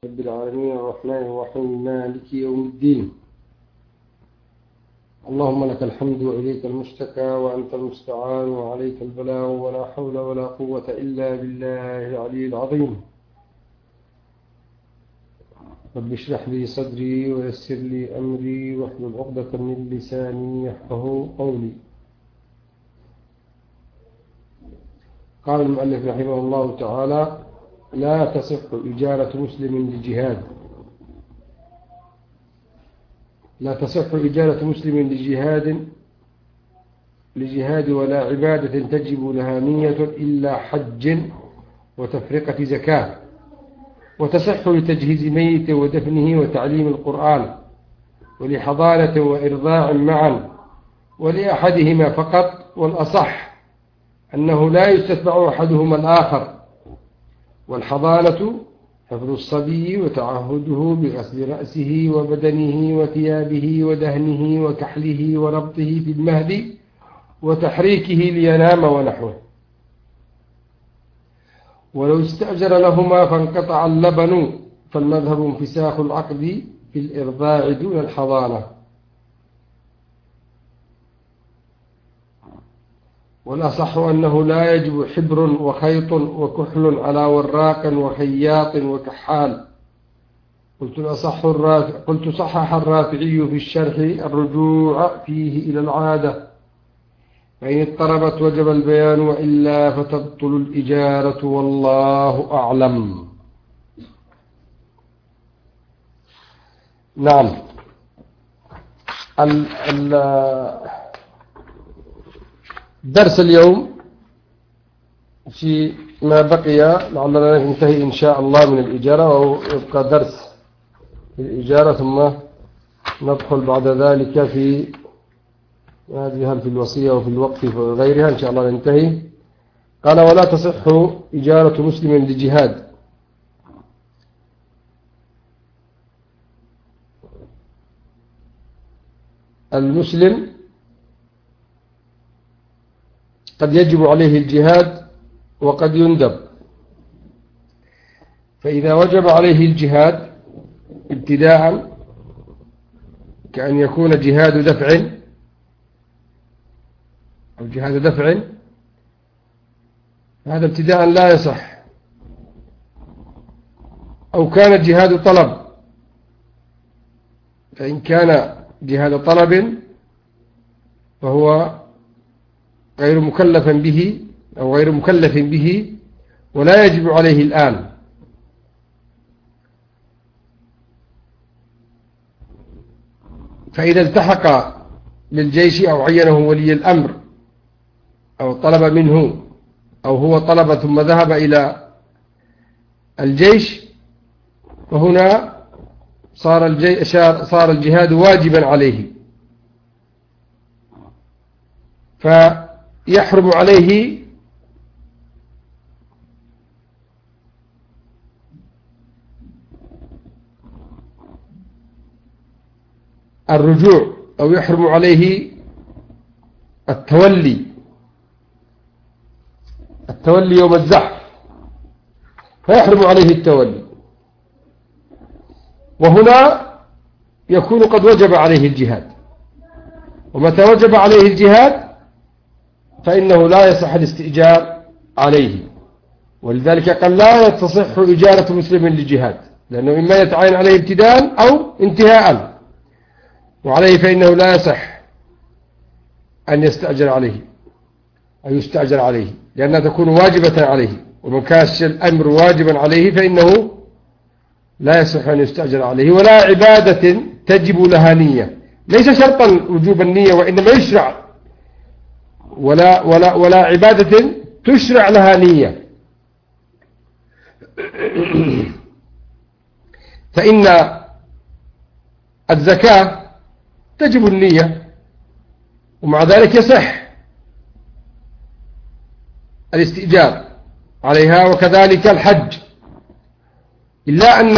رب العالمين الرحمن الرحيم مالك يوم الدين. اللهم لك الحمد وإليك المشتكى وأنت المستعان وعليك البلاغ ولا حول ولا قوة إلا بالله العلي العظيم. رب اشرح لي صدري ويسر لي أمري واحلل عقدة من لساني يفقهوا قولي. قال المؤلف رحمه الله تعالى: لا تصح إجارة مسلم لجهاد. لا تصح إجارة مسلم لجهاد ولا عبادة تجب لها نية إلا حج وتفرقة زكاة، وتصح لتجهيز ميت ودفنه وتعليم القرآن، ولحضانة وإرضاع معا، ولأحدهما فقط، والأصح أنه لا يستتبع أحدهما الآخر. والحضانة حفظ الصبي وتعهده بغسل رأسه وبدنه وثيابه ودهنه وكحله وربطه في المهد وتحريكه لينام ونحوه. ولو استأجر لهما فانقطع اللبن فالمذهب انفساخ العقد في الإرضاع دون الحضانة. والأصح أنه لا يجب حبر وخيط وكحل على وراق وخياط وكحال. قلت صحح الرافعي في الشرح الرجوع فيه إلى العادة، فإن اضطربت وجب البيان وإلا فتبطل الإجارة والله أعلم. نعم. درس اليوم في ما بقي لعلنا ننتهي إن شاء الله من الإجارة، ويبقى درس في الإجارة ثم ندخل بعد ذلك في هذه في الوصية وفي الوقف وغيرها إن شاء الله ننتهي. قال: ولا تصح إجارة مسلم لجهاد. المسلم قد يجب عليه الجهاد وقد يندب، فإذا وجب عليه الجهاد ابتداء كأن يكون جهاد دفع أو جهاد دفع، هذا ابتداء لا يصح. أو كان جهاد طلب، فإن كان جهاد طلب فهو غير مكلف به أو غير مكلف به ولا يجب عليه الآن. فإذا التحق بالجيش أو عينه ولي الأمر أو طلب منه أو هو طلب ثم ذهب إلى الجيش، فهنا صار الجهاد واجبا عليه، فيحرم عليه الرجوع أو يحرم عليه التولي يوم الزحف، فيحرم عليه التولي. وهنا يكون قد وجب عليه الجهاد، ومتى وجب عليه الجهاد فإنه لا يصح الاستئجار عليه. ولذلك قال: لا تصح إجارة مسلم للجهاد، لأنه إما يتعين عليه ابتداء أو انتهاء، وعليه فإنه لا يصح أن يستأجر عليه أو يستأجر عليه، لأنها تكون واجبة عليه. ومن كان الأمر واجبا عليه فإنه لا يصح أن يستأجر عليه. ولا عبادة تجب لها نية، ليس شرطا وجوب النية، وإنما يشرع. ولا عبادة تشرع لها نية. فإن الزكاة تجب النية، ومع ذلك يصح الاستئجار عليها، وكذلك الحج، إلا أن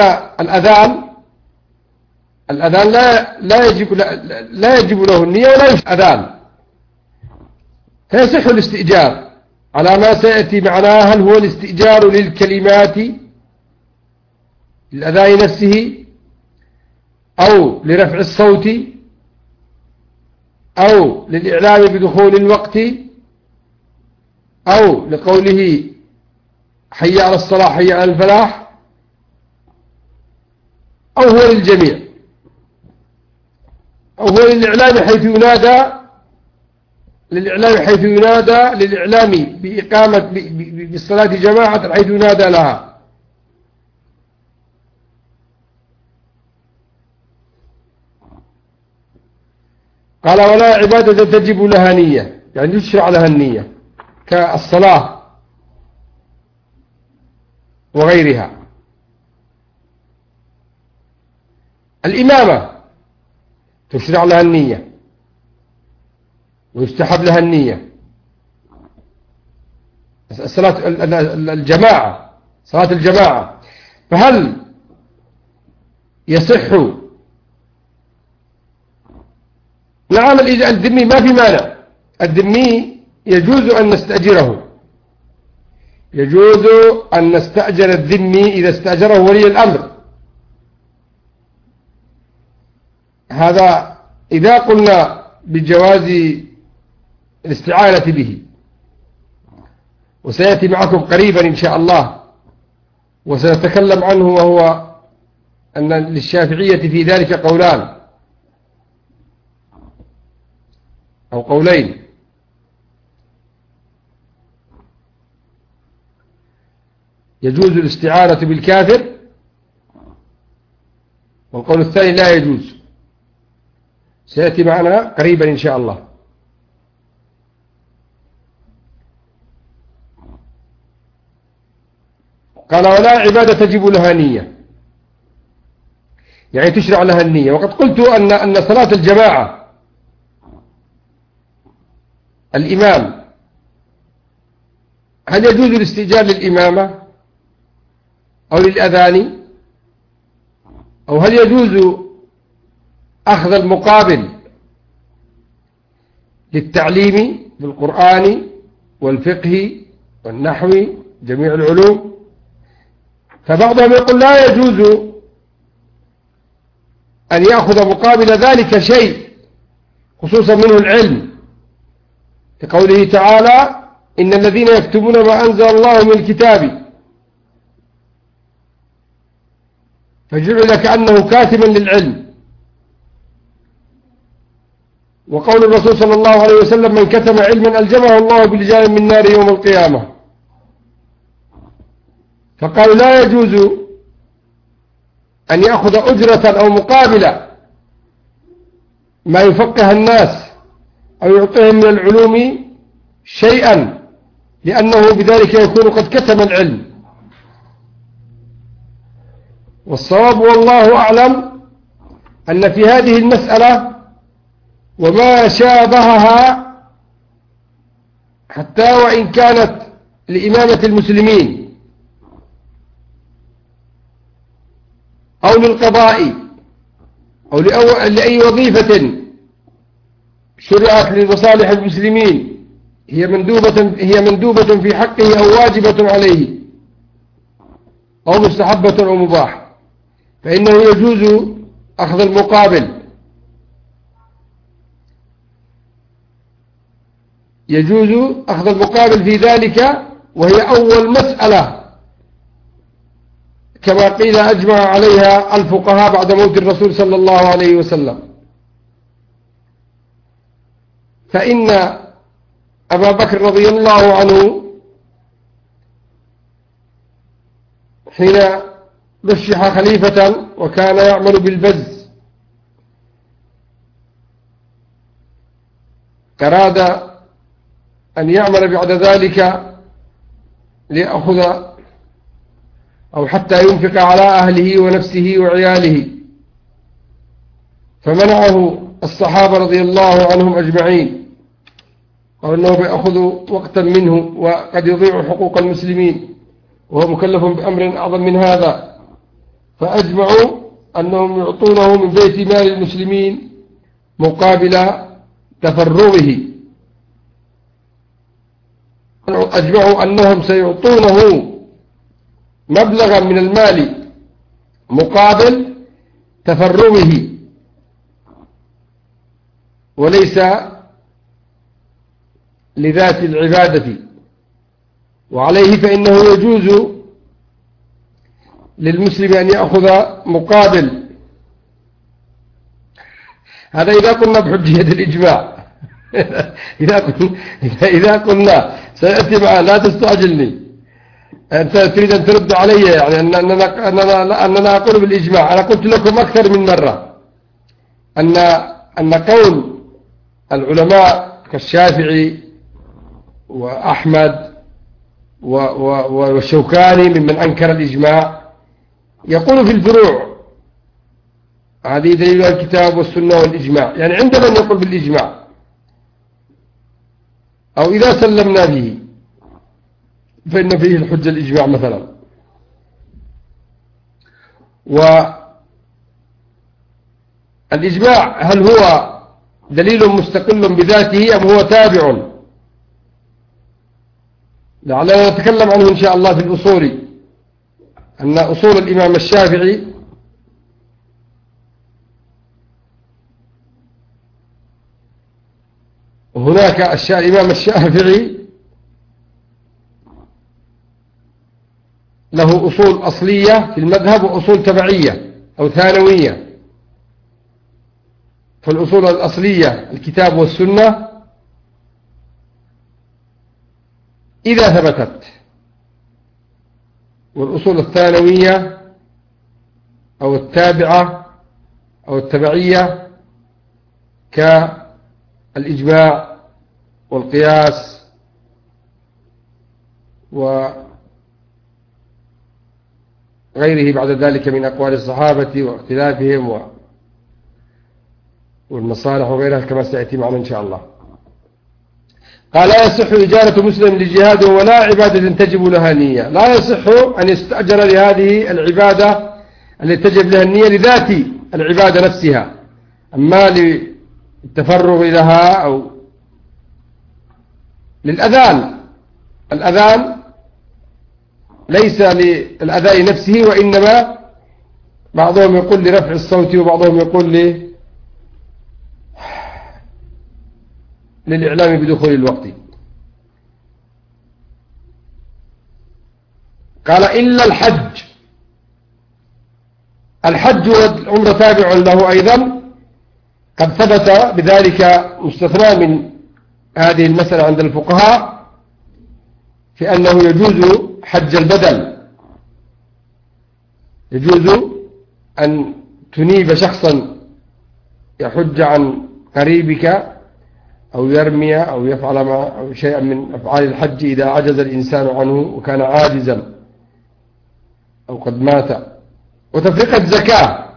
الأذان لا يجب له النية ولا يصح أذان، فيصح الاستئجار على ما سيأتي معناه. هل هو الاستئجار للأذان نفسه أو لرفع الصوت أو للإعلام بدخول الوقت أو لقوله حي على الصلاة حي على الفلاح، أو هو للجميع، أو هو للإعلام حيث ينادى للإعلام بإقامة بالصلاة جماعة حيث ينادى لها. قال ولا عبادة تجب لها نية، يعني يشرع لها النية كالصلاة وغيرها. الإمامة تشرع لها النية ويستحب لها النية. الصلاة الجماعة، صلاة الجماعة، فهل يصح؟ نعم الذمي ما في مانع، الذمي يجوز أن نستأجره، يجوز أن نستأجر الذمي إذا استأجره ولي الأمر. هذا إذا قلنا بجواز الاستعانة به، وسيأتي معكم قريبا إن شاء الله وسنتكلم عنه، وهو أن للشافعية في ذلك قولان أو قولين. يجوز الاستعانة بالكافر، والقول الثاني لا يجوز، سيأتي معنا قريبا إن شاء الله. قال ولا عبادة تجب لها نية، يعني تشرع لها النية. وقد قلت أن صلاة الجماعة الإمام، هل يجوز الاستئجار للإمامة أو للأذان، أو هل يجوز أخذ المقابل للتعليم بالقرآن والفقه والنحو جميع العلوم؟ فبعضهم يقول لا يجوز أن يأخذ مقابل ذلك شيء، خصوصا منه العلم، لقوله تعالى إن الذين يكتبون ما أنزل الله من الكتاب فجعل كأنه كاتبا للعلم. وقول الرسول صلى الله عليه وسلم من كتم علما ألجمه الله بلجام من نار يوم القيامة. فقالوا لا يجوز أن يأخذ أجرة أو مقابل ما يفقه الناس أو يعطيهم من العلوم شيئا، لأنه بذلك يكون قد كتم العلم. والصواب والله أعلم أن في هذه المسألة وما شابهها، حتى وإن كانت لإمامة المسلمين أو للقضاء أو لأي وظيفة شرعت لمصالح المسلمين، هي مندوبة في حقه أو واجبة عليه أو مستحبة أو مباح، فإنه يجوز أخذ المقابل، يجوز أخذ المقابل في ذلك. وهي أول مسألة كما قيل أجمع عليها الفقهاء بعد موت الرسول صلى الله عليه وسلم. فإن أبا بكر رضي الله عنه حين رشح خليفة وكان يعمل بالبز، أراد أن يعمل بعد ذلك ليأخذ أو حتى ينفق على أهله ونفسه وعياله، فمنعه الصحابة رضي الله عنهم أجمعين، أو أنه بيأخذ وقتا منه وقد يضيع حقوق المسلمين وهو مكلف بأمر أعظم من هذا، فأجمعوا أنهم يعطونه من بيت مال المسلمين مقابل تفرغه. أجمعوا أنهم سيعطونه مبلغا من المال مقابل تفرغه وليس لذات العبادة، وعليه فإنه يجوز للمسلم أن يأخذ مقابل. هذا إذا قلنا بحجية الإجماع. إذا قلنا سيأتي معنا، لا تستعجلني، أنت تريد أن ترد علي يعني أننا أقول بالإجماع. أنا قلت لكم أكثر من مرة أن قول العلماء كالشافعي وأحمد والشوكاني ممن أنكر الإجماع يقول في الفروع هذه دليل الكتاب والسنة والإجماع، يعني عند من يقول بالإجماع أو إذا سلمنا به فإن فيه الحجة الإجماع مثلا. والإجماع هل هو دليل مستقل بذاته أم هو تابع؟ لعلنا نتكلم عنه إن شاء الله في الأصول، أن أصول الإمام الشافعي هناك الإمام الشافعي له أصول أصلية في المذهب وأصول تبعية أو ثانوية. فالأصول الأصلية الكتاب والسنة إذا ثبتت، والأصول الثانوية أو التابعة أو التبعية كالإجماع والقياس وغيره بعد ذلك من أقوال الصحابة واختلافهم والمصالح وغيرها كما سيأتي معنا إن شاء الله. قال لا يصح إجارة مسلم لجهاده ولا عبادة تجب لها نية. لا يصح أن يستأجر لهذه العبادة التي تجب لها النية لذات العبادة نفسها، أما للتفرغ لها أو للأذان. الأذان ليس للأذان نفسه، وإنما بعضهم يقول لرفع الصوت وبعضهم يقول للإعلام بدخول الوقت. قال إلا الحج. الحج والعمرة تابع له أيضا، قد ثبت بذلك مستثنى من هذه المسألة عند الفقهاء في أنه يجوز حج البدل. يجوز أن تنيب شخصا يحج عن قريبك أو يرمي أو يفعل أو شيئا من أفعال الحج إذا عجز الإنسان عنه وكان عاجزا أو قد مات. وتفرقة زكاة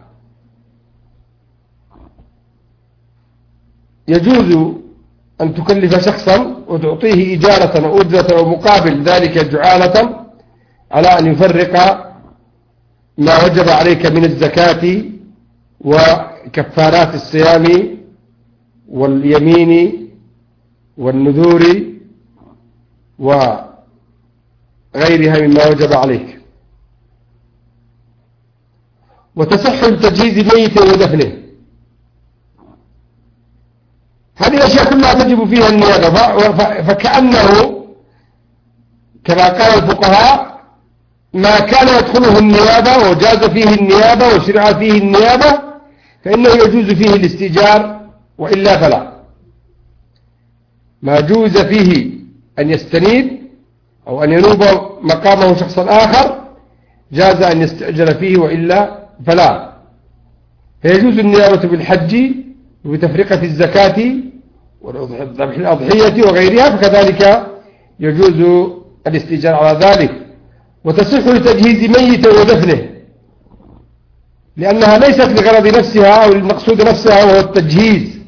يجوز أن تكلف شخصا وتعطيه إجارة أو أجرة أو مقابل ذلك جعالة على أن يفرق ما وجب عليك من الزكاة وكفارات الصيام واليمين والنذور وغيرها مما وجب عليك. وتصح التجهيز ميت ودفنه. هذه الأشياء كلها تجب فيها النيابة، فكأنه كما قال الفقهاء ما كان يدخله النيابة وجاز فيه النيابة وشرع فيه النيابة فإنه يجوز فيه الاستئجار، وإلا فلا. ما جوز فيه أن يستنيب أو أن ينوب مقامه شخص آخر جاز أن يستأجر فيه، وإلا فلا. فيجوز النيابة بالحج وبتفرقة الزكاة وذبح الأضحية وغيرها، فكذلك يجوز الاستئجار على ذلك. وتصح لتجهيز ميت ودفنه، لأنها ليست لغرض نفسها أو للمقصود نفسها وهو التجهيز.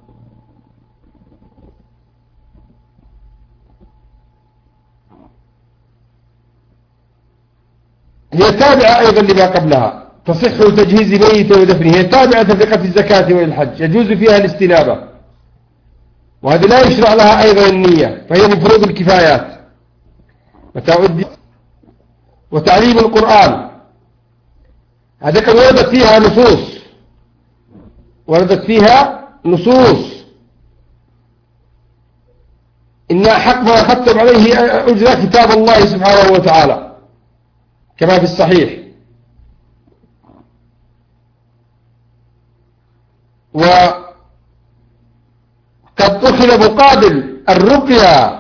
هي تابعة أيضا لما قبلها. تصح تجهيز ميت ودفنه، هي تابعة تفرقة الزكاة والحج، يجوز فيها الاستنابة، وهذه لا يشرع لها أيضا النية، فهي من فروض الكفايات. وتعليم القرآن هذا وردت فيها نصوص، وردت فيها نصوص إن حق ما أخذتم عليه أجرة كتاب الله سبحانه وتعالى كما في الصحيح. وقد أخذ مقابل الرقية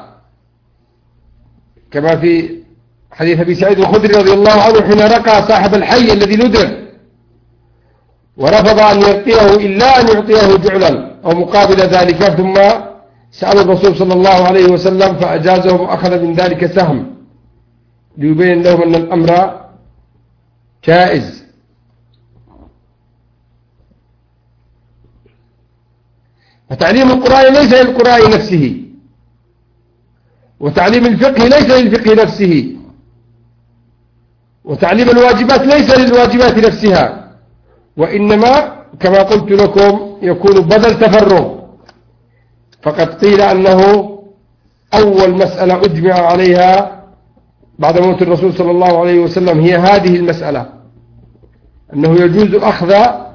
كما في حديث أبي سعيد الخدري رضي الله عنه حين رقى صاحب الحي الذي ندر ورفض أن يرقيه إلا أن يعطيه جعلا أو مقابل ذلك، ثم سأل الرسول صلى الله عليه وسلم فأجازهم وأخذ من ذلك سهم ليبين لهم أن الأمر جائز. فتعليم القرآن ليس للقرآن نفسه، وتعليم الفقه ليس للفقه نفسه، وتعليم الواجبات ليس للواجبات نفسها، وإنما كما قلت لكم يكون بدل تفرغ. فقد قيل أنه أول مسألة أجمع عليها بعد موت الرسول صلى الله عليه وسلم هي هذه المسألة، أنه يجوز أخذ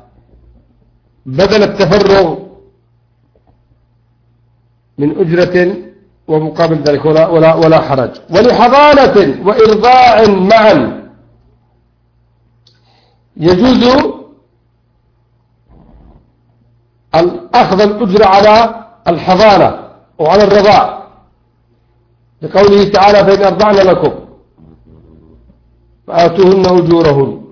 بدل التفرغ من أجرة ومقابل ذلك ولا حرج. ولحضانة وإرضاع معا يجوز أخذ الأجر على الحضانة وعلى الرضاع لقوله تعالى فإن أرضعن لكم فآتوهن أجورهن.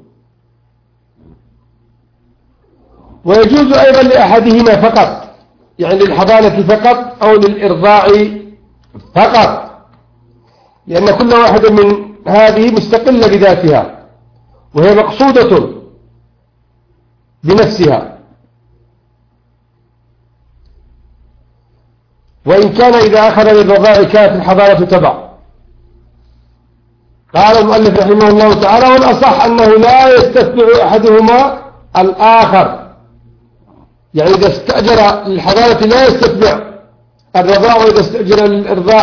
ويجوز أيضا لأحدهما فقط، يعني للحضانة فقط أو للإرضاع فقط، لأن كل واحدة من هذه مستقلة بذاتها وهي مقصودة بنفسها. وإن كان إذا أخذ للرضاع كانت الحضانة تبع. قال المؤلف رحمه الله تعالى والأصح أنه لا يستتبع أحدهما الآخر، يعني إذا استأجر للحضانة لا يستتبع الرضاع، وإذا استأجر للإرضاع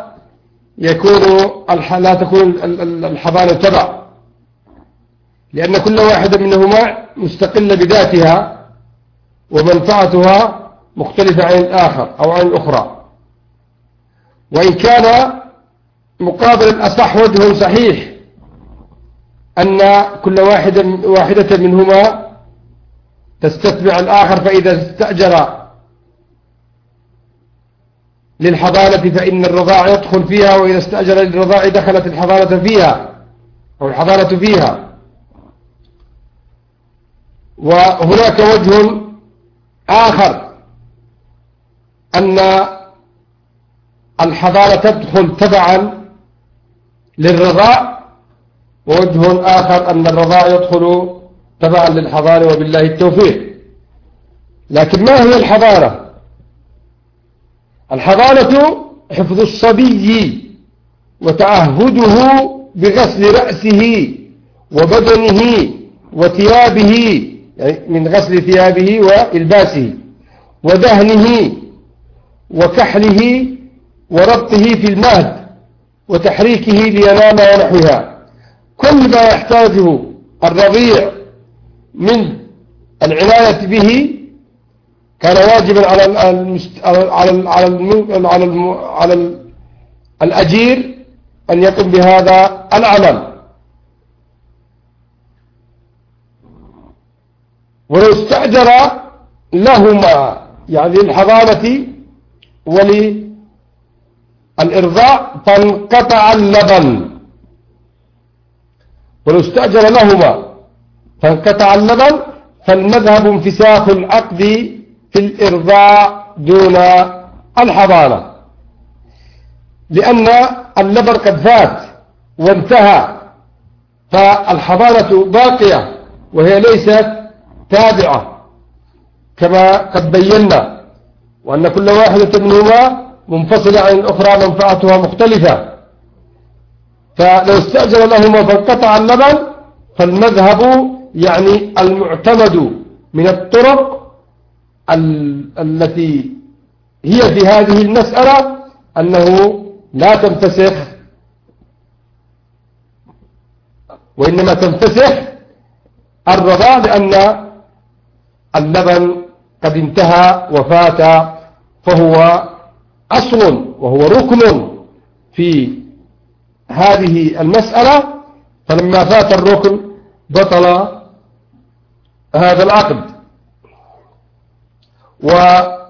لا تكون الحضانة تبع، لأن كل واحدة منهما مستقلة بذاتها ومنفعتها مختلفة عن الآخر أو عن الأخرى. وإن كان مقابل الأصح وجه صحيح أن كل واحدة منهما تستتبع الآخر، فإذا استأجر للحضانة فإن الرضاع يدخل فيها، وإذا استأجر للرضاع دخلت الحضانة فيها أو الحضانة فيها. وهناك وجه آخر أن الحضانة تدخل تبعا للرضاع، ووجه آخر أن الرضاع يدخل تبعا للحضانة، وبالله التوفيق. لكن ما هي الحضانة؟ الحضانة حفظ الصبي وتعهده بغسل رأسه وبدنه وثيابه، يعني من غسل ثيابه وإلباسه، ودهنه وكحله وربطه في المهد وتحريكه لينام ونحوها. كل ما يحتاجه الرضيع من العناية به كان واجبا على الأجير أن يقوم بهذا العمل. ولو استأجر لهما، يعني للحضانة وللإرضاع، فانقطع اللبن. ولو استأجر لهما فانقطع اللبن، فالمذهب انفساخ العقد في الإرضاع دون الحضانة، لأن اللبن قد فات وانتهى، فالحضانة باقية وهي ليست تابعة كما قد بينا، وأن كل واحدة منهما منفصلة عن الأخرى منفعتها مختلفة. فلو استأجر لهما فانقطع اللبن، فالمذهب يعني المعتمد من الطرق التي هي في هذه المسألة أنه لا تنفسخ، وإنما تنفسخ الرضاع لأن اللبن قد انتهى وفات، فهو أصل وهو ركن في هذه المسألة، فلما فات الركن بطل هذا العقد. وما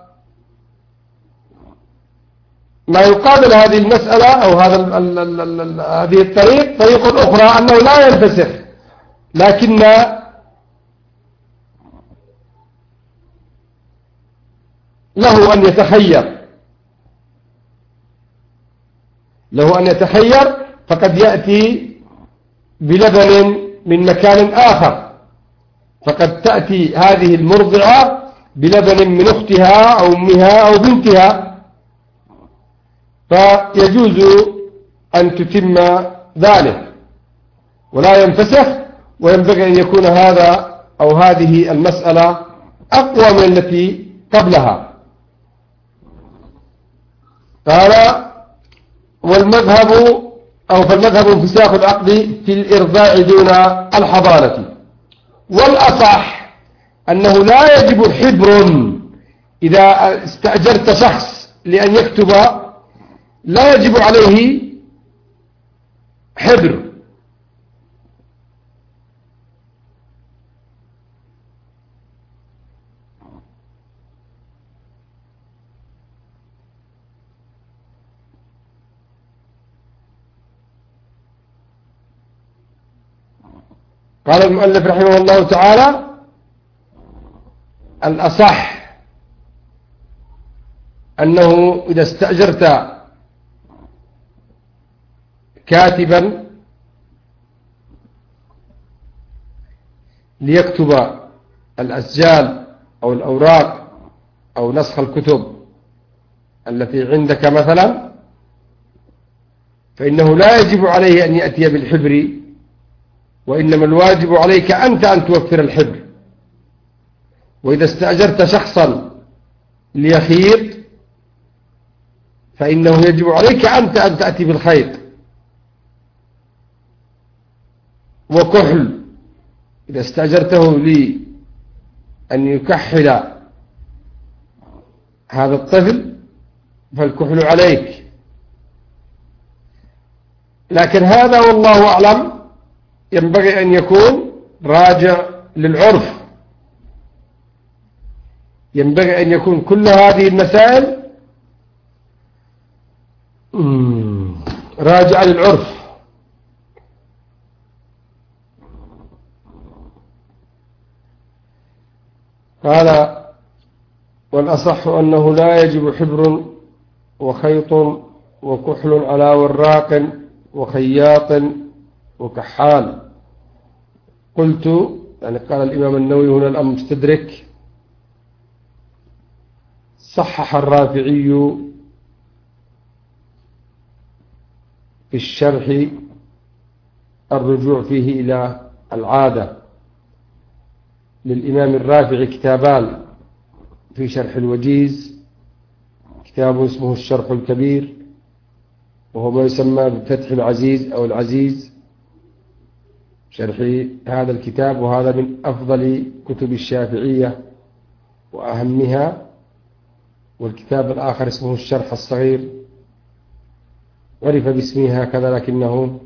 يقابل هذه المسألة أو هذه الطريق طريق أخرى أنه لا ينفسخ، لكن له أن يتخير، فقد يأتي بلبن من مكان آخر، فقد تأتي هذه المرضعة بلبن من أختها أو أمها أو بنتها، فيجوز أن تتم ذلك ولا ينفسخ. وينبغي أن يكون هذا أو هذه المسألة أقوى من التي قبلها. قال فالمذهب انفساخ العقد في الإرضاع دون الحضانة. والأصح أنه لا يجب حبر إذا استأجرت شخص لأن يكتب، لا يجب عليه حبر. قال المؤلف رحمه الله تعالى: الأصح أنه إذا استأجرت كاتبا ليكتب الأسجال أو الأوراق أو نسخ الكتب التي عندك مثلا، فإنه لا يجب عليه أن يأتي بالحبر، وإنما الواجب عليك أنت أن توفر الحبر. وإذا استأجرت شخصا ليخيط فإنه يجب عليك أنت أن تأتي بالخيط. وكحل، إذا استأجرته لأن يكحل هذا الطفل فالكحل عليك. لكن هذا والله أعلم ينبغي أن يكون راجع للعرف، ينبغي أن يكون كل هذه المسائل راجع للعرف. قال: والأصح أنه لا يجب حبر وخيط وكحل على وراق وخياط وكحال. قلت، يعني قال الإمام النووي هنا الأمر مستدرك: صحح الرافعي في الشرح الرجوع فيه إلى العادة. للإمام الرافعي كتابان في شرح الوجيز: كتاب اسمه الشرح الكبير، وهو ما يسمى بفتح العزيز أو العزيز، شرح هذا الكتاب، وهذا من أفضل كتب الشافعية وأهمها. والكتاب الآخر اسمه الشرح الصغير، عرف باسمه هكذا لكنه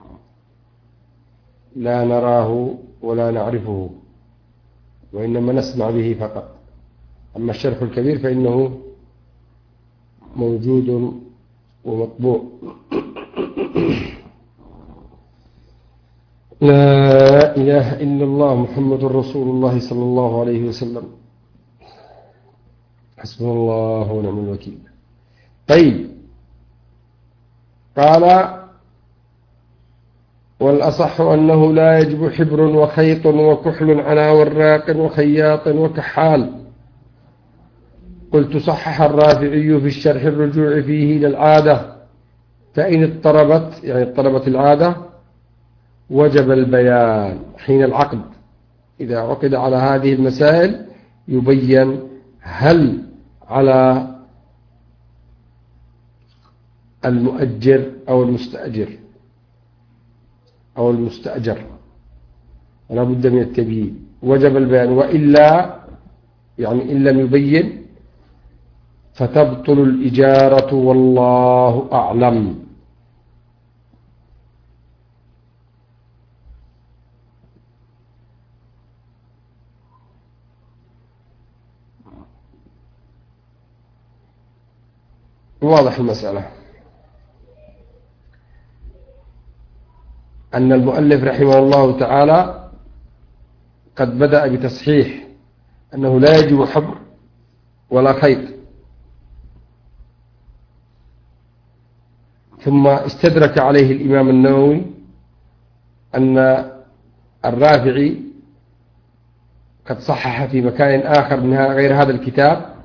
لا نراه ولا نعرفه، وإنما نسمع به فقط. أما الشرح الكبير فإنه موجود ومطبوع. لا إله إلا الله محمد رسول الله صلى الله عليه وسلم. حسبنا الله ونعم الوكيل. طيب، قال: والأصح أنه لا يجب حبر وخيط وكحل على وراق وخياط وكحال. قلت: صحح الرافعي في الشرح الرجوع فيه إلى العادة، فإن اضطربت، يعني اضطربت العادة، وجب البيان حين العقد. إذا عقد على هذه المسائل يبين هل على المؤجر أو المستأجر أو المستأجر ولا بد من التبيين، وجب البيان، وإلا يعني إن لم يبين فتبطل الإجارة والله أعلم. واضح المسألة. أن المؤلف رحمه الله تعالى قد بدأ بتصحيح أنه لا يجب حبر ولا خيط، ثم استدرك عليه الإمام النووي أن الرافعي قد صحح في مكان آخر من غير هذا الكتاب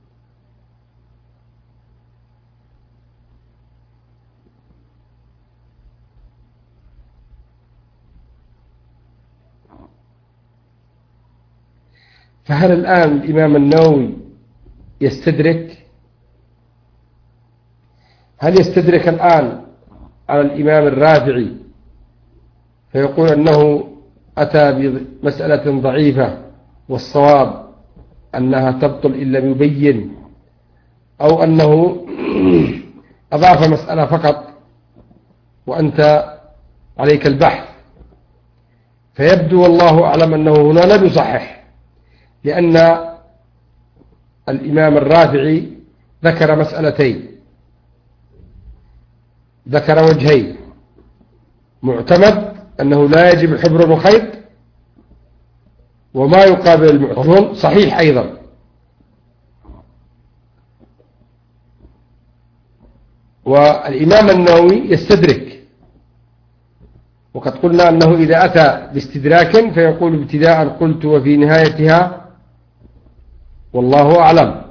فهل الآن الإمام النووي يستدرك؟ هل يستدرك الآن على الإمام الرافعي فيقول أنه أتى بمسألة ضعيفة والصواب أنها تبطل إن لم يبين، أو أنه أضاف مسألة فقط وأنت عليك البحث؟ فيبدو والله أعلم أنه هنا لم يصحح، لأن الإمام الرافعي ذكر مسألتين، ذكر وجهين: معتمد أنه لا يجب حبر وخيط، وما يقابل المعتمد صحيح أيضا. والإمام النووي يستدرك، وقد قلنا أنه إذا أتى باستدراك فيقول ابتداء قلت وفي نهايتها والله أعلم،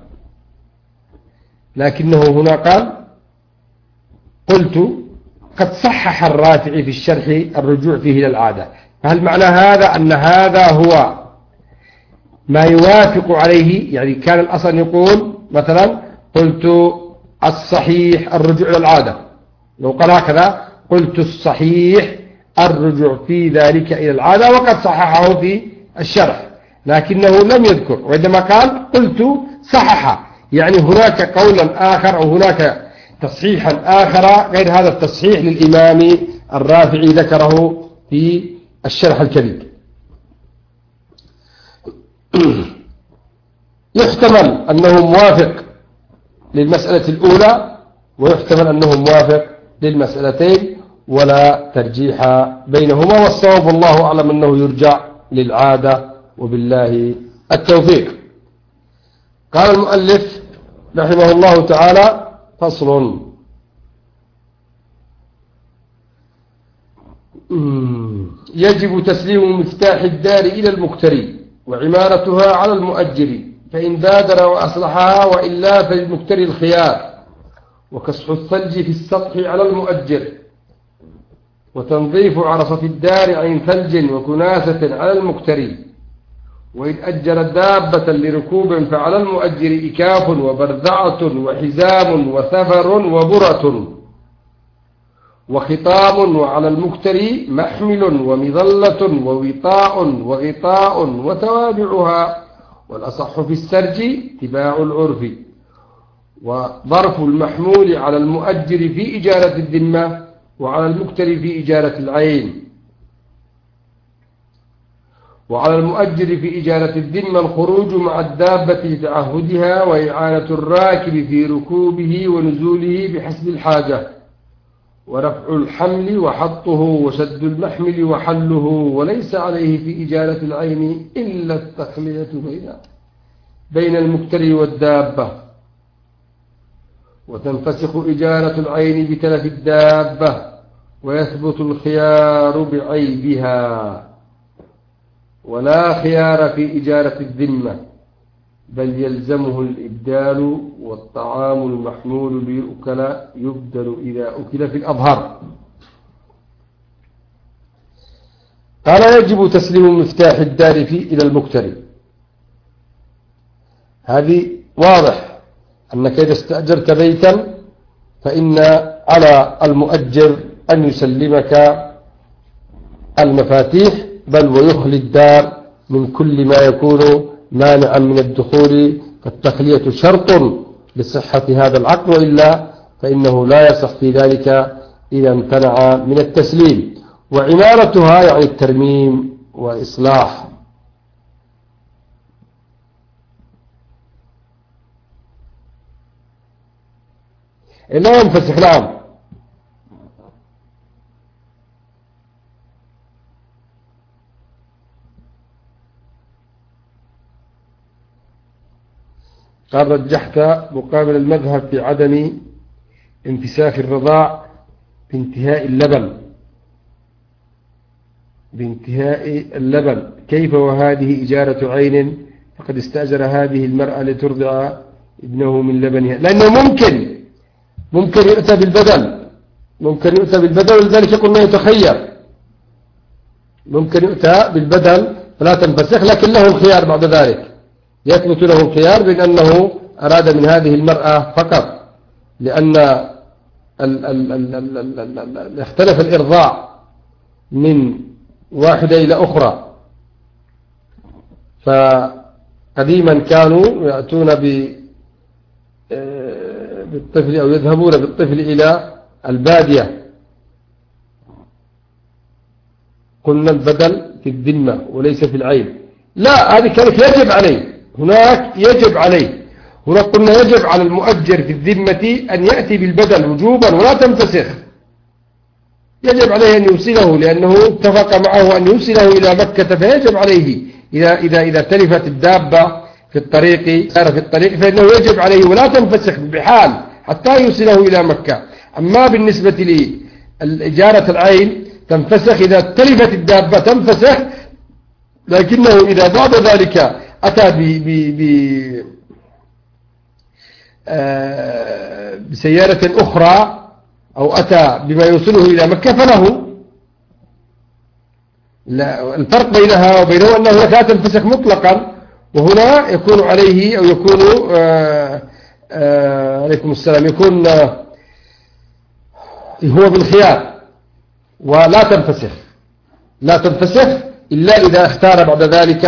لكنه هنا قال قلت قد صحح الرافعي في الشرح الرجوع فيه إلى العادة. فهل معنى هذا أن هذا هو ما يوافق عليه؟ يعني كان الأصل يقول مثلا قلت الصحيح الرجوع إلى العادة، لو قال هكذا قلت الصحيح الرجوع في ذلك إلى العادة، وقد صححه في الشرح، لكنه لم يذكر، وعندما قال قلت صحح يعني هناك قولا آخر أو هناك تصحيحا آخر غير هذا التصحيح للإمام الرافعي ذكره في الشرح الكبير. يحتمل أنه موافق للمسألة الأولى، ويحتمل أنه موافق للمسألتين، ولا ترجيح بينهما، والصواب والله أعلم أنه يرجع للعادة، وبالله التوفيق. قال المؤلف رحمه الله تعالى: فصل. يجب تسليم مفتاح الدار إلى المكتري وعمارتها على المؤجر، فإن بادر وأصلحها، وإلا فللمكتري الخيار، وكسح الثلج في السطح على المؤجر، وتنظيف عرصة الدار عن ثلج وكناسة على المكتري، وإن أجر دابة لركوب فعلى المؤجر إكاف وبرذعة وحزام وثفر وبرة وخطام، وعلى المكتري محمل ومظلة ووطاء وغطاء وتوابعها، والأصح في السرج اتباع العرف، وظرف المحمول على المؤجر في إجارة الذمة، وعلى المكتري في إجارة العين. وعلى المؤجر في إجارة الذمة الخروج مع الدابة لتعهدها، وإعانة الراكب في ركوبه ونزوله بحسب الحاجة، ورفع الحمل وحطه، وشد المحمل وحله، وليس عليه في إجارة العين إلا التخلية بين المكتري والدابة، وتنفسخ إجارة العين بتلف الدابة، ويثبت الخيار بعيبها، ولا خيار في إجارة الذمة، بل يلزمه الإبدال، والطعام المحمول ليؤكل يبدل إذا أكل في الأظهر. قال: يجب تسليم مفتاح الدار إلى المكتري. هذه واضح أنك إذا استأجرت بيتا فإن على المؤجر أن يسلمك المفاتيح بل ويخلي الدار من كل ما يكون مانعا من الدخول، فالتخلية شرط لصحة هذا العقد، وإلا فإنه لا يصح في ذلك إذا امتنع من التسليم. وعمارتها يعني الترميم وإصلاح. لا ينفسخ. نعم. قال رجحت مقابل المذهب في عدم انفساخ الرضاع بانتهاء اللبن، كيف وهذه إجارة عين، فقد استأجر هذه المرأة لترضع ابنه من لبنها، لأنه ممكن يؤتى بالبدل، ولذلك قلنا يتخير، ممكن يؤتى بالبدل فلا تنفسخ، لكن له الخيار بعد ذلك، يثبت له الخيار بين أنه أراد من هذه المرأة فقط، لأن اختلف الإرضاع من واحدة إلى أخرى. فقديما كانوا يأتون بالطفل أو يذهبون بالطفل إلى البادية، قلنا البدل في الذمة وليس في العين. لا، هذه كانت يجب عليه، هناك يجب عليه، هنا قلنا يجب على المؤجر في الذمة أن يأتي بالبدل وجوبا ولا تنفسخ، يجب عليه أن يوصله، لأنه اتفق معه أن يوصله إلى مكة، فيجب عليه إذا تلفت الدابة في الطريق فإنه يجب عليه ولا تنفسخ بحال حتى يوصله إلى مكة. أما بالنسبة لإجارة العين تنفسخ إذا تلفت الدابة تنفسخ، لكنه إذا بعد ذلك أتى بسيارة أخرى أو أتى بما يوصله إلى مكة فله. الفرق بينها وبينه أنه لا تنفسخ مطلقا، وهنا يكون عليه أو يكون عليكم السلام، يكون هو بالخيار ولا تنفسخ إلا إذا اختار بعد ذلك،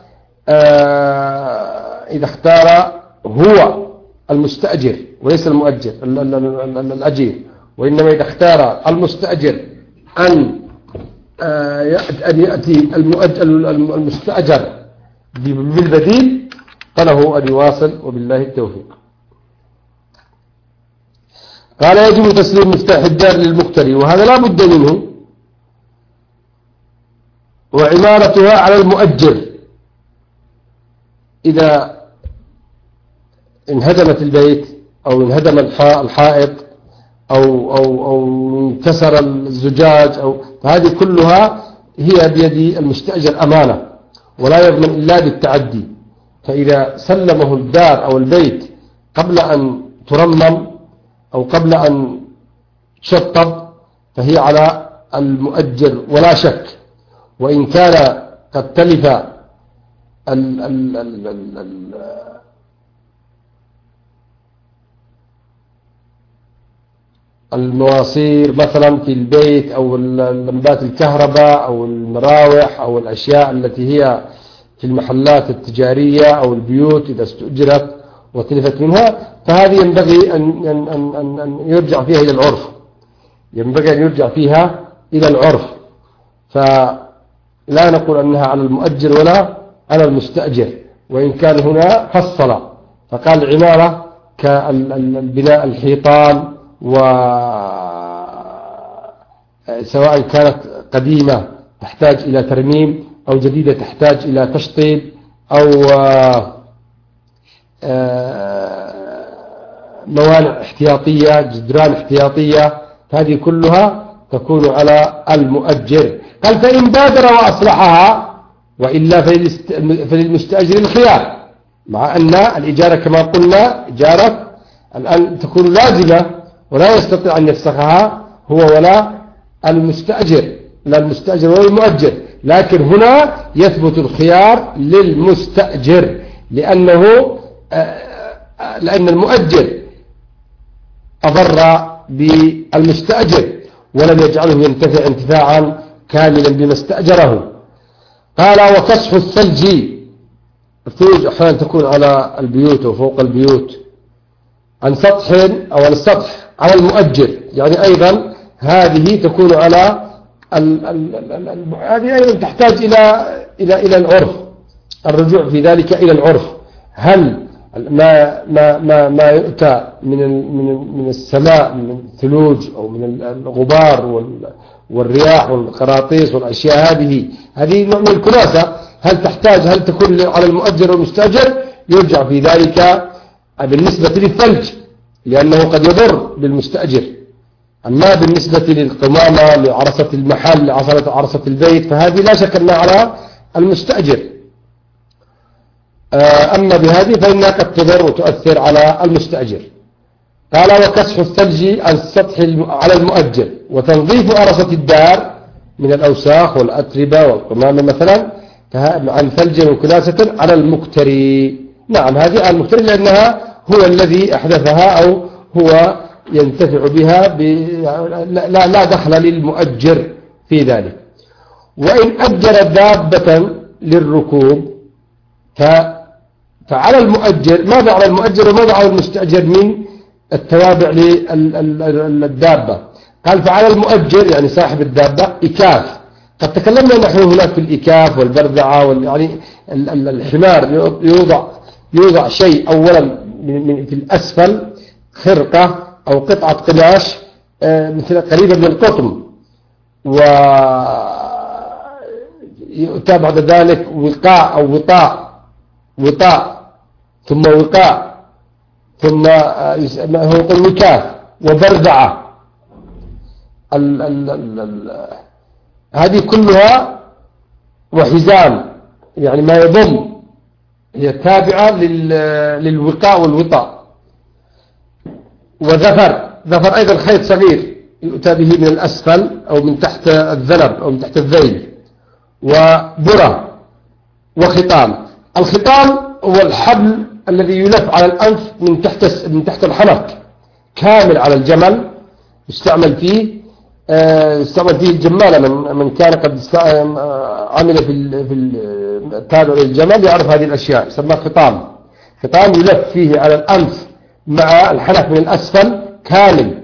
إذا اختار هو المستأجر وليس المؤجر الأجير، وإنما إذا اختار المستأجر أن يأتي المستأجر بالبديل فله أن يواصل، وبالله التوفيق. قال يجب تسليم مفتاح الدار للمقتري، وهذا لا بد منه، وعمارتها على المؤجر. إذا انهدمت البيت أو انهدم الحائط أو انكسر الزجاج فهذه كلها هي بيد المستأجر أمانة، ولا يضمن إلا بالتعدي. فإذا سلمه الدار أو البيت قبل أن ترمم أو قبل أن تشطب فهي على المؤجر ولا شك، وإن كان قد تلف المواصير مثلا في البيت أو لمبات الكهرباء أو المراوح أو الأشياء التي هي في المحلات التجارية أو البيوت إذا استؤجرت وتلفت منها، فهذه ينبغي أن يرجع فيها إلى العرف، فلا نقول أنها على المؤجر ولا على المستأجر، وإن كان هنا فصل فقال العمارة كالبناء الحيطان، وسواء كانت قديمة تحتاج إلى ترميم أو جديدة تحتاج إلى تشطيب أو موانع احتياطية، جدران احتياطية، هذه كلها تكون على المؤجر. قال فإن بادر وأصلحها وإلا فللمستأجر الخيار، مع أن الإجارة كما قلنا إجارة الآن تكون لازمة ولا يستطيع أن يفسخها هو ولا المستأجر، لا المستأجر ولا المؤجر، لكن هنا يثبت الخيار للمستأجر لأن المؤجر أضر بالمستأجر ولم يجعله ينتفع انتفاعا كاملا بما استأجره. قال وكسح الثلج. الثلوج أحيانا تكون على البيوت وفوق البيوت عن سطح أو على السطح على المؤجر، يعني أيضا هذه تكون على هذه أيضا تحتاج إلى العرف، الرجوع في ذلك إلى العرف. هل ما يؤتى من السماء من الثلوج أو من الغبار والرياح والقراطيس والأشياء هذه نوع من الكناسة، هل تكون على المؤجر والمستأجر؟ يرجع في ذلك بالنسبة للثلج لأنه قد يضر بالمستأجر. أما بالنسبة للقمامة لعرصة المحل عرصة البيت فهذه لا شك أنها على المستأجر. أما بهذه فإنها قد تضر وتؤثر على المستأجر. قال وكسح الثلج عن السطح على المؤجر وتنظيف عرصة الدار من الأوساخ والأتربة والقمامة مثلا عن ثلج وكناسة على المكتري. نعم هذه على المكتري لأنها هو الذي أحدثها أو هو ينتفع بها لا دخل للمؤجر في ذلك. وإن أجر دابة للركوب فعلى المؤجر، ماذا على المؤجر وماذا على المستأجر من التوابع للدابة؟ قال فعلى المؤجر يعني صاحب الدابة إكاف. قد تكلمنا نحن هناك في الإكاف والبردعة يعني الحمار يوضع شيء أولا في الأسفل خرقة أو قطعة قماش مثل قريبة من القطن، ويؤتى بعد ذلك وقاء أو وطاء ثم وقاء ثم هو يقول وكاف وبردعة. هذه كلها وحزام يعني ما يضم، هي تابعة للوقاء والوطاء. وذفر أيضا خيط صغير يؤتى به من الأسفل أو من تحت الذنب أو من تحت الذيل. وبرة وخطام. الخطام هو الحبل الذي يلف على الأنف من تحت الحنك كامل على الجمل، يستعمل فيه الجمالة. من كان قد عمل في التابع للجمل يعرف هذه الأشياء، يسمى خطام يلف فيه على الأنف مع الحنك من الأسفل كامل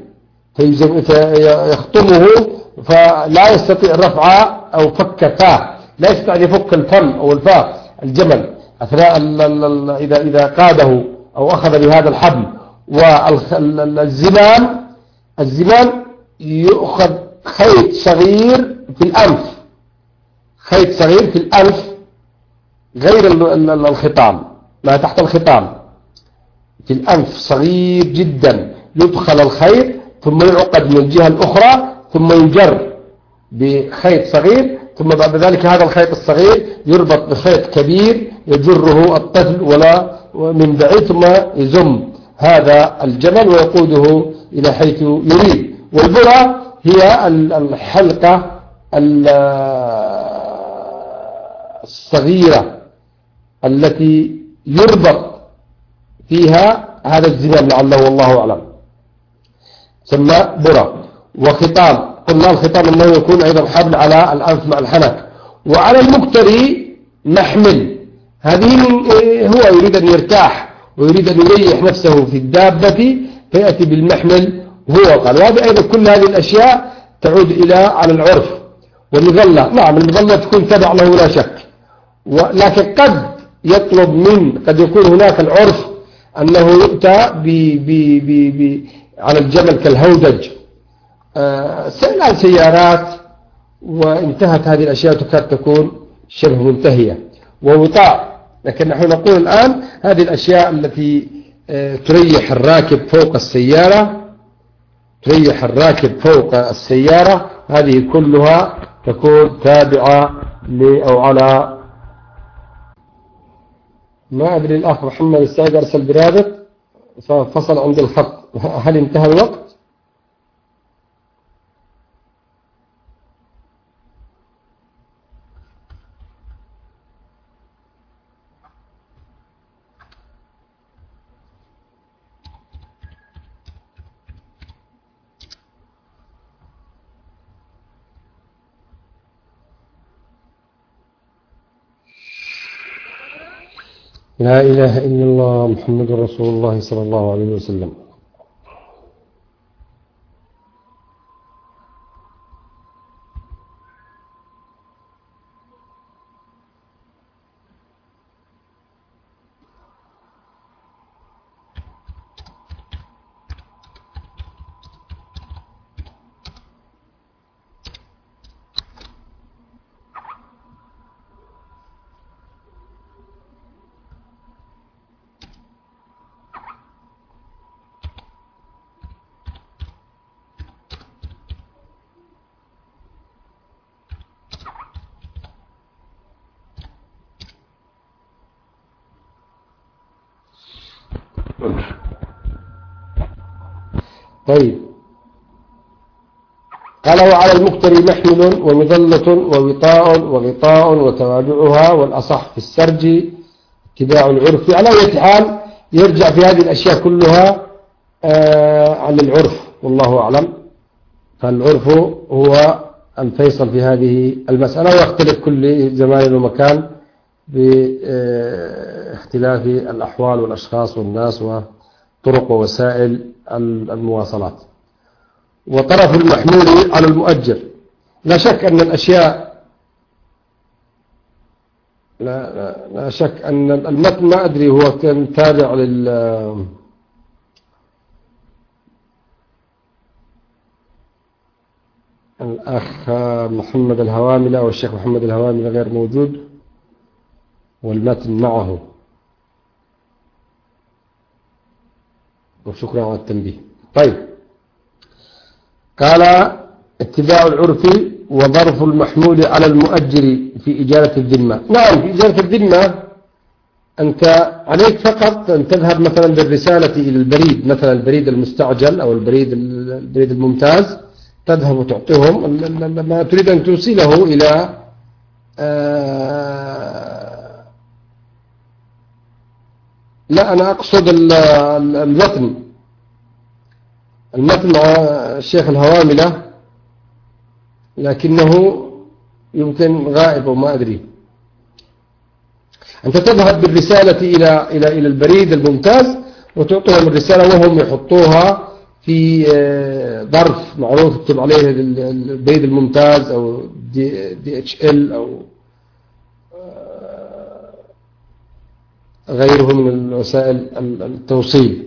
فيخطمه فلا يستطيع رفع أو فك فاه، لا يستطيع أن يفك الفم أو الفاه الجمل أثناء إذا قاده أو أخذ بهذا الحبل. والزمام يؤخذ خيط صغير في الأنف غير الخطام، ما تحت الخطام في الأنف صغير جدا، يدخل الخيط ثم يعقد من الجهة الأخرى ثم يجر بخيط صغير، ثم بعد ذلك هذا الخيط الصغير يربط بخيط كبير يجره الطفل ولا من بعيد ثم يزم هذا الجمل ويقوده إلى حيث يريد. والبرة هي الحلقة الصغيرة التي يربط فيها هذا الزمام لعله والله أعلم، سمى برة. وخطام قلنا الخطام أنه يكون أيضا حبل على الأنف مع الحنك. وعلى المكتري محمل، هذه هو يريد أن يرتاح ويريد أن يريح نفسه في الدابة فيأتي بالمحمل هو قال. وهذه أيضا كل هذه الأشياء تعود على العرف. والمظلة نعم المظلة تكون تبع له لا شك، لكن قد يكون هناك العرف أنه يؤتى على الجمل كالهودج سيارات، وانتهت هذه الأشياء تكاد تكون شبه منتهية. ووطاء، لكن نحن نقول الآن هذه الأشياء التي تريح الراكب فوق السيارة هذه كلها تكون تابعة أو على، ما أدري الأخ محمد السيد أرسل برابط ففصل عند الخط، هل انتهى الوقت؟ لا إله إلا الله محمد رسول الله صلى الله عليه وسلم. طيب، قال وعلى المقتري محمل ومظلة ووطاء وغطاء وتوابعها، والأصح في السرج اتباع العرف. على أي حال يرجع في هذه الأشياء كلها على العرف والله أعلم. فالعرف هو الفيصل في هذه المسألة، ويختلف كل زمان ومكان باختلاف الأحوال والأشخاص والناس وطرق ووسائل المواصلات. وطرف المحمول على المؤجر، لا شك أن الأشياء لا شك أن المتن ما أدري هو كان تابع الأخ محمد الهواملة أو الشيخ محمد الهواملة غير موجود والمتن معه، وشكرا على التنبيه. طيب، قال اتباع العرف وظرف المحمول على المؤجر في إجارة الذمة. نعم، في إجارة الذمة أنت عليك فقط أن تذهب مثلا بالرسالة إلى البريد، مثلا البريد المستعجل أو البريد الممتاز، تذهب وتعطيهم ما تريد أن توصله إلى لا، أنا أقصد المتن مع الشيخ الهواملة، لكنه يمكن غائب وما أدري. أنت تذهب بالرسالة إلى البريد الممتاز وتعطيهم الرسالة، وهم يحطوها في ظرف معروف يكتب عليه البريد الممتاز أو DHL أو غيره من وسائل التوصيل.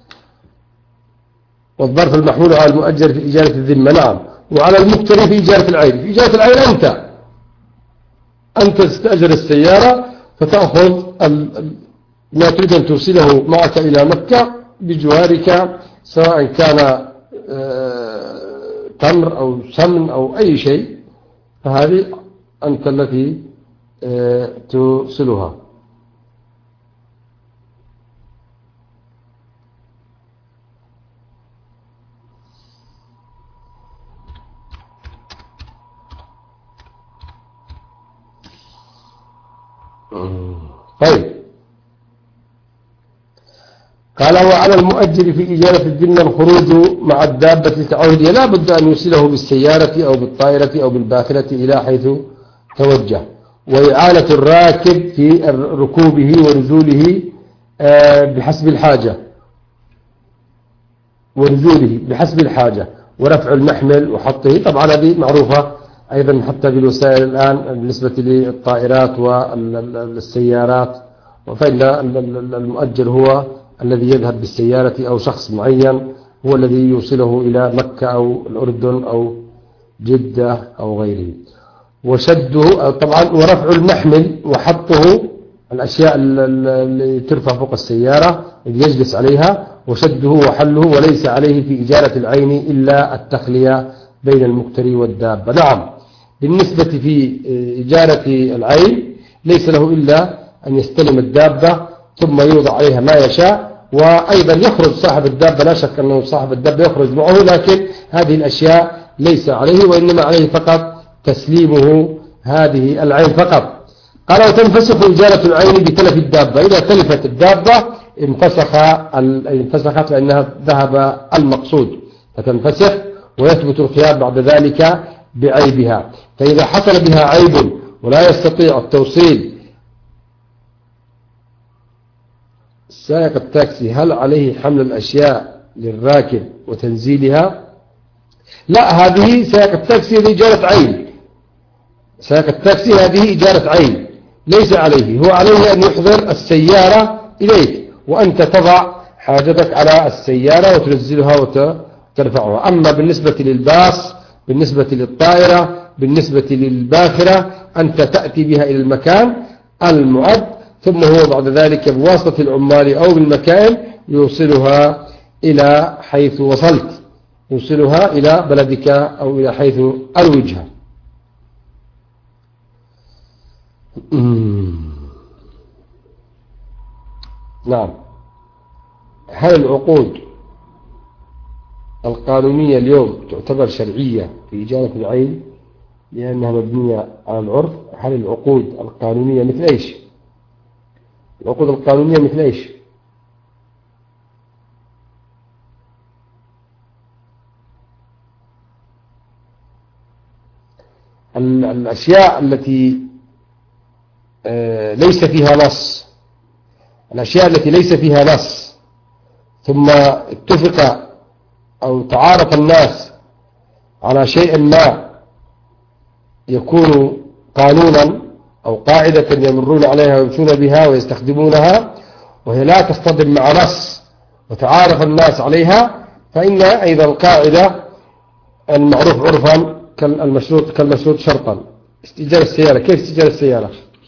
والظرف المحمول على المؤجر في إجارة الذمة. نعم، وعلى المقتري في إجارة العين. في إجارة العين أنت تستأجر السيارة فتأخذ ما تريد أن توصله معك إلى مكة بجوارك، سواء كان تمر أو سمن أو أي شيء، فهذه أنت التي توصلها. طيب، قال وعلى المؤجر في إجارة الذمة الخروج مع الدابة لتعودها، لا بد أن يوصله بالسيارة أو بالطائرة أو بالباخرة إلى حيث توجه، وإعانة الراكب في ركوبه ونزوله بحسب الحاجة، ورفع المحمل وحطه. طبعا هذه معروفة أيضا حتى بالوسائل الآن بالنسبة للطائرات والسيارات، فإن المؤجر هو الذي يذهب بالسيارة أو شخص معين هو الذي يوصله إلى مكة أو الأردن أو جدة أو غيره. وشده طبعا، ورفع المحمل وحطه، الأشياء اللي ترفع فوق السيارة اللي يجلس عليها، وشده وحله، وليس عليه في إجارة العين إلا التخلية بين المقتري والدابة. نعم، بالنسبة في إجارة العين ليس له إلا أن يستلم الدابة ثم يوضع عليها ما يشاء، وأيضا يخرج صاحب الدابة، لا شك أنه صاحب الدابة يخرج معه، لكن هذه الأشياء ليس عليه، وإنما عليه فقط تسليمه هذه العين فقط. قال وتنفسخ إجارة العين بتلف الدابة. إذا تلفت الدابة انفسخت لأنها ذهب المقصود، فتنفسخ ويثبت الخيار بعد ذلك بعيبها. فإذا حصل بها عيب ولا يستطيع التوصيل سائق التاكسي هل عليه حمل الأشياء للراكب وتنزيلها؟ لا، هذه سائق التاكسي هذه إجارة عين. سائق التاكسي هذه إجارة عين، ليس عليه. هو عليه أن يحضر السيارة إليك، وأنت تضع حاجتك على السيارة وتنزلها وترفعها. أما بالنسبة للباص، بالنسبة للطائرة، بالنسبة للباخرة، أنت تأتي بها إلى المكان المعد، ثم هو بعد ذلك بواسطة العمال أو بالمكائن يوصلها إلى حيث وصلت، يوصلها إلى بلدك أو إلى حيث الوجهة. نعم. هل العقود القانونية اليوم تعتبر شرعية في إجارة العين لأنها مبنية على العرف؟ هل العقود القانونية مثل إيش؟ العقود القانونية مثل إيش؟ الأشياء التي ليس فيها نص، الأشياء التي ليس فيها نص ثم اتفق أو تعارف الناس على شيء ما يكون قانونا أو قاعدة يمرون عليها ويمشون بها ويستخدمونها، وهي لا تصطدم مع نص وتعارف الناس عليها، فإن أيضا القاعدة المعروف عرفا كالمشروط شرطا. استئجار السيارة، كيف استئجار السيارة؟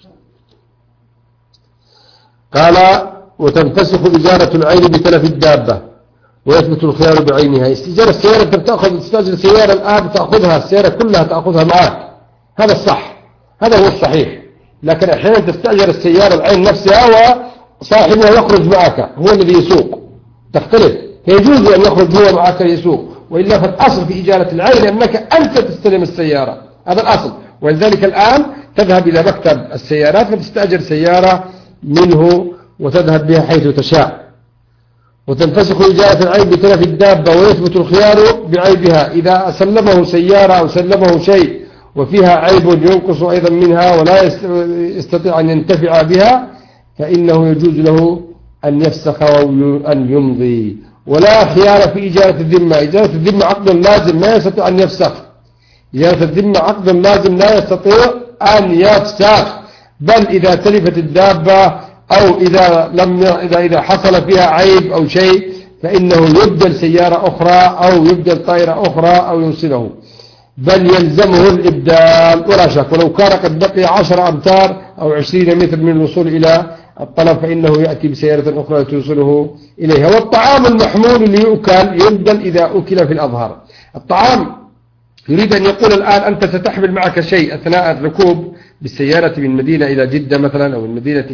قال: وتنفسخ إجارة العين بتلف الدابة ويثبت الخيار بعينها. استئجار السيارة أنت تستأجر السيارة الآن، تأخذها السيارة كلها تأخذها معك، هذا الصح، هذا هو الصحيح. لكن أحيانا تستأجر السيارة العين نفسها وصاحبها يخرج معك، هو الذي يسوق، تختلف. يجوز أن يخرج هو معك يسوق، وإلا فالأصل في إجارة العين أنك أنت تستلم السيارة، هذا الأصل. ولذلك الآن تذهب إلى مكتب السيارات فتستأجر سيارة منه وتذهب بها حيث تشاء. وتنفسخ إجارة العين بتلف الدابة ويثبت الخيار بعيبها. إذا سلمه سيارة أو سلمه شيء وفيها عيب ينقص أيضا منها ولا يستطيع أن ينتفع بها، فإنه يجوز له أن يفسخ وأن يمضي. ولا خيار في إجارة الذمة. إجارة الذمة عقد لازم لا يستطيع أن يفسخ. إجارة الذمة عقد لازم لا يستطيع أن يفسخ. بل إذا تلفت الدابة أو إذا حصل فيها عيب أو شيء، فإنه يبدل سيارة أخرى أو يبدل طائرة أخرى أو يوصله، بل يلزمه الإبدال ولا شك. ولو كان قد بقي 10 أمتار أو 20 متر من الوصول إلى الطلب، فإنه يأتي بسيارة أخرى توصله إليها. والطعام المحمول اللي يؤكل يبدل إذا أكل في الأظهر. الطعام يريد أن يقول الآن أنت ستحمل معك شيء أثناء الركوب بالسيارة من مدينة إلى جدة مثلا، أو من مدينة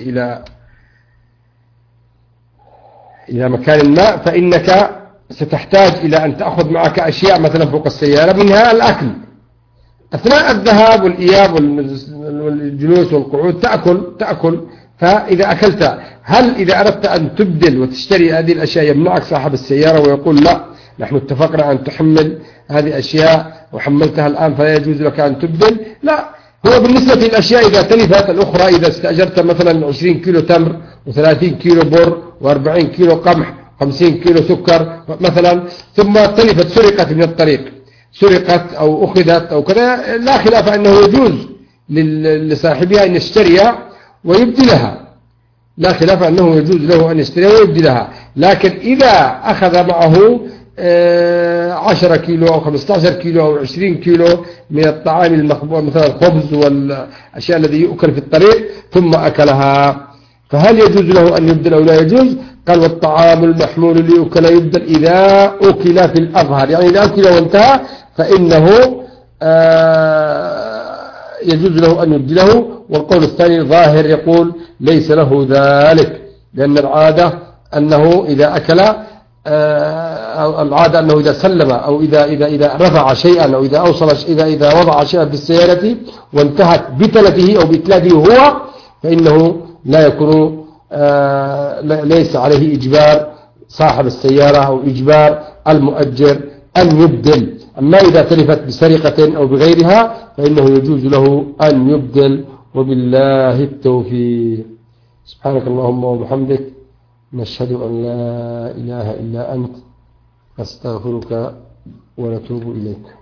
إلى مكان ما، فإنك ستحتاج إلى أن تأخذ معك أشياء مثلا فوق السيارة، منها الأكل. أثناء الذهاب والإياب والجلوس والقعود تأكل. فإذا أكلت، هل إذا أردت أن تبدل وتشتري هذه الأشياء يمنعك صاحب السيارة ويقول لا، نحن اتفقنا أن تحمل هذه الأشياء وحملتها الآن فلا يجوز لك أن تبدل؟ لا. هو بالنسبة للأشياء إذا تلفت الأخرى، إذا استأجرت مثلا 20 كيلو تمر و30 كيلو بر و40 كيلو قمح 50 كيلو سكر مثلا، ثم تلفت سرقت من الطريق، سرقت أو أخذت أو كذا، لا خلاف أنه يجوز لصاحبها أن يشتريها ويبدلها، لا خلاف أنه يجوز له أن يشتريها ويبدلها. لكن إذا أخذ معه 10 كيلو أو 15 كيلو أو 20 كيلو من الطعام المخبوء مثلا الخبز والأشياء الذي يؤكل في الطريق ثم أكلها، فهل يجوز له أن يبدل أو لا يجوز؟ قال: والطعام المحمول ليؤكل يبدل إذا أكل في الأظهر، يعني إذا أكل وانتهى فإنه يجوز له أن يبدله. والقول الثاني ظاهر يقول ليس له ذلك، لأن العادة أنه إذا أكل العادة أنه إذا سلم أو إذا رفع شيئا أو إذا وضع شيئا في السيارة وانتهت بتلفه أو بإتلافه هو، فإنه لا يكون ليس عليه إجبار صاحب السيارة أو إجبار المؤجر أن يبدل. أما إذا تلفت بسرقة أو بغيرها فإنه يجوز له أن يبدل. وبالله التوفيق. سبحانك اللهم وبحمدك، نشهد أن لا إله إلا أنت، نستغفرك ونتوب إليك.